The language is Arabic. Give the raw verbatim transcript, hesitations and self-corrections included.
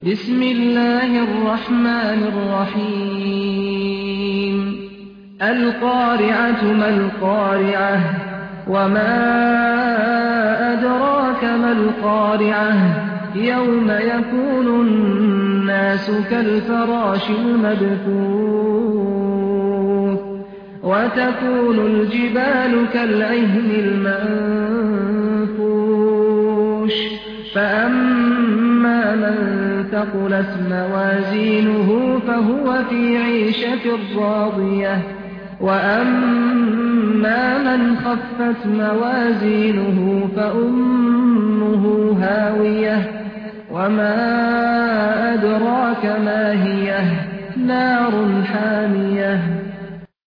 بسم الله الرحمن الرحيم القارعة ما القارعة وما أدراك ما القارعة يوم يكون الناس كالفراش المبثوث وتكون الجبال كالعهن المنفوش فأما من ثقلت موازينه فهو في عيشة راضية وأما من خفت موازينه فأمه هاوية وما أدراك ما هي نار حامية